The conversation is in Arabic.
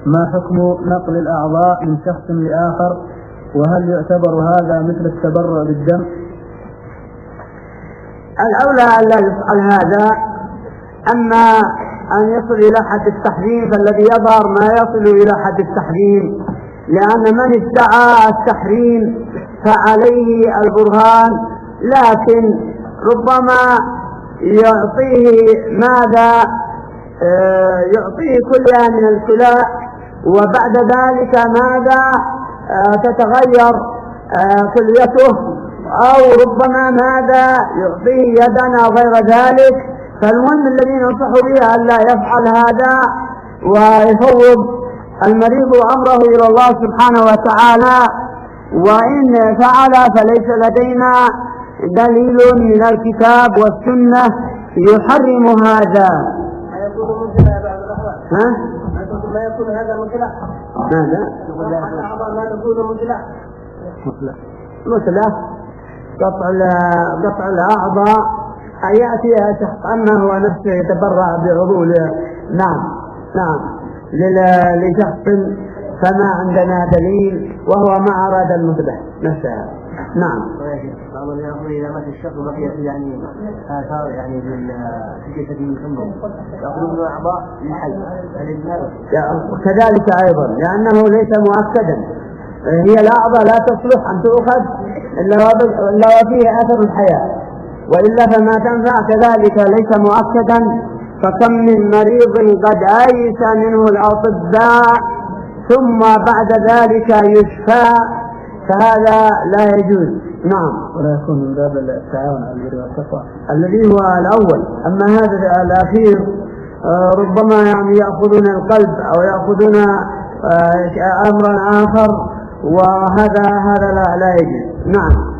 ما حكم نقل الأعضاء من شخص لآخر؟ وهل يعتبر هذا مثل التبرع بالدم؟ الأولى أن لا يفعل هذا. أما أن يصل إلى حد التحريم فالذي يظهر ما يصل إلى حد التحريم، لأن من ادعى التحريم فعليه البرهان، لكن ربما يعطيه يعطيه كلها من الكلى، وبعد ذلك تتغير كليته، أو ربما يعطيه يدا غير ذلك. فالمهم الذي ننصح به أن لا يفعل هذا، ويفوض المريض أمره إلى الله سبحانه وتعالى. وإن فعل فليس لدينا دليل من الكتاب والسنة يحرم هذا. ما يكون مثلة يا بعض الأخوان؟ ما يكون هذا مثلة؟ ماذا؟ ما يكون مثلة قطع الأعضاء يأتي تحت أنه هو نفسه يتبرع بعضو. نعم لشخص، فما عندنا دليل، وهو ما أراد المثبت نفسها. نعم. بعض الناس إذا مات الشخص بقيت يعني آثار يعني في جسده منه يأخذون أعضاء الحي، كذلك أيضا لأنه ليس مؤكدا. هي الأعضاء لا تصلح أن تؤخذ إلا وفيه أثر الحياة، وإلا فما تنفع. كذلك ليس مؤكدا. فكم من مريض قد أيس منه الأطباء ثم بعد ذلك يشفى، فهذا لا يجوز. نعم. ولا يكون من باب التعاون على البر والتقوى الذي هو الأول. أما هذا الأخير ربما يعني يأخذون القلب أو يأخذون أمرا آخر، وهذا لا يجوز. نعم.